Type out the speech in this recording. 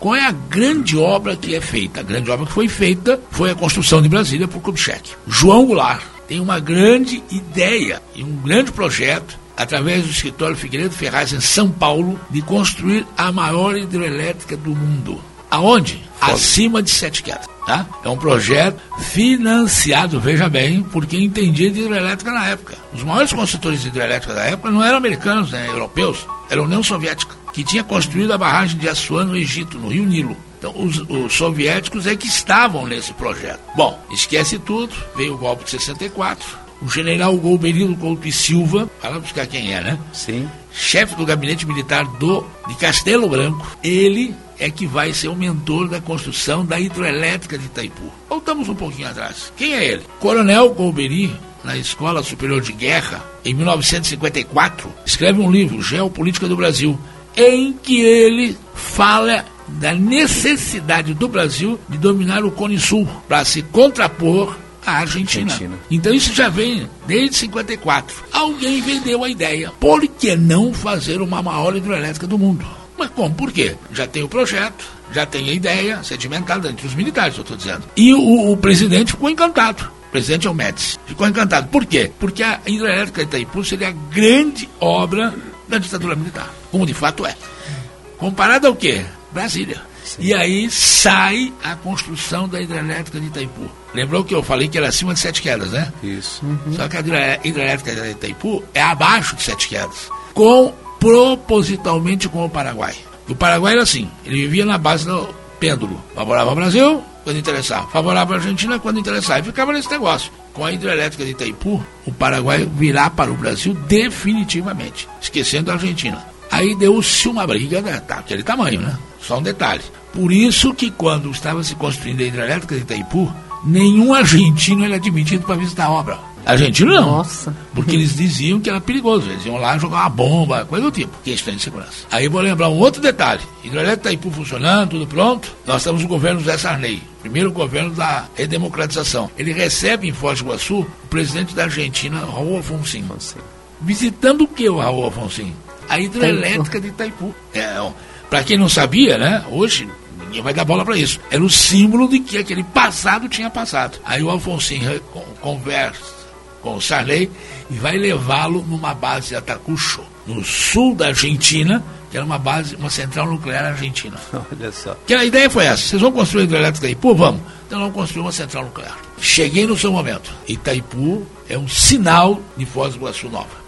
Qual é a grande obra que é feita? A grande obra que foi feita foi a construção de Brasília por Kubitschek. João Goulart tem uma grande ideia e um grande projeto, através do escritório Figueiredo Ferraz, em São Paulo, de construir a maior hidrelétrica do mundo. Aonde? Acima de 7 quedas. Tá? É um projeto financiado, veja bem, por quem entendia de hidrelétrica na época. Os maiores construtores de hidrelétrica da época não eram americanos, né, europeus, era a União Soviética, que tinha construído a barragem de Assuã no Egito, no Rio Nilo. Então, os soviéticos é que estavam nesse projeto. Bom, esquece tudo, veio o golpe de 64, o general Golberillo Couto e Silva, para buscar quem é, né? Sim. Chefe do gabinete militar de Castelo Branco, ele é que vai ser o mentor da construção da hidrelétrica de Itaipu. Voltamos um pouquinho atrás. Quem é ele? Coronel Golbery, na Escola Superior de Guerra, em 1954, escreve um livro, Geopolítica do Brasil, em que ele fala da necessidade do Brasil de dominar o Cone Sul para se contrapor à Argentina. Então isso já vem desde 54. Alguém vendeu a ideia. Por que não fazer uma maior hidrelétrica do mundo? Mas como? Por quê? Já tem o projeto, já tem a ideia sedimentada entre os militares, eu estou dizendo. E o presidente ficou encantado. O presidente é o Médici. Ficou encantado. Por quê? Porque a hidrelétrica de Itaipu seria a grande obra da ditadura militar. Como de fato é. Comparado ao quê? Brasília. Sim. E aí sai a construção da hidrelétrica de Itaipu. Lembrou que eu falei que era acima de 7 quedas, né? Isso. Só que a hidrelétrica de Itaipu é abaixo de 7 quedas. Propositalmente com o Paraguai. O Paraguai era assim, ele vivia na base do pêndulo. Favorável ao Brasil, quando interessava. Favorável à Argentina, quando interessava. E ficava nesse negócio. Com a hidrelétrica de Itaipu, o Paraguai virá para o Brasil definitivamente, esquecendo a Argentina. Aí deu-se uma briga daquele tamanho, né? Só um detalhe. Por isso que quando estava se construindo a hidrelétrica de Itaipu, nenhum argentino era admitido para visitar a obra. Argentino não. Nossa. Porque eles diziam que era perigoso. Eles iam lá jogar uma bomba, coisa do tipo. Questão de segurança. Aí vou lembrar um outro detalhe. Hidrelétrica de Itaipu funcionando, tudo pronto. Nós estamos no governo José Sarney. Primeiro governo da redemocratização. Ele recebe em Foz do Iguaçu o presidente da Argentina, Raul Alfonsín. Visitando o que o Raul Alfonsín? A hidrelétrica de Itaipu. Para quem não sabia, né? Hoje ninguém vai dar bola para isso. Era o símbolo de que aquele passado tinha passado. Aí o Alfonsín conversa com o Sarney e vai levá-lo numa base de Atacucho, no sul da Argentina, que era uma central nuclear argentina. Olha só. Que a ideia foi essa: vocês vão construir a hidrelétrica de Itaipu? Vamos. Então vamos construir uma central nuclear. Cheguei no seu momento. Itaipu é um sinal de Foz do Iguaçu nova.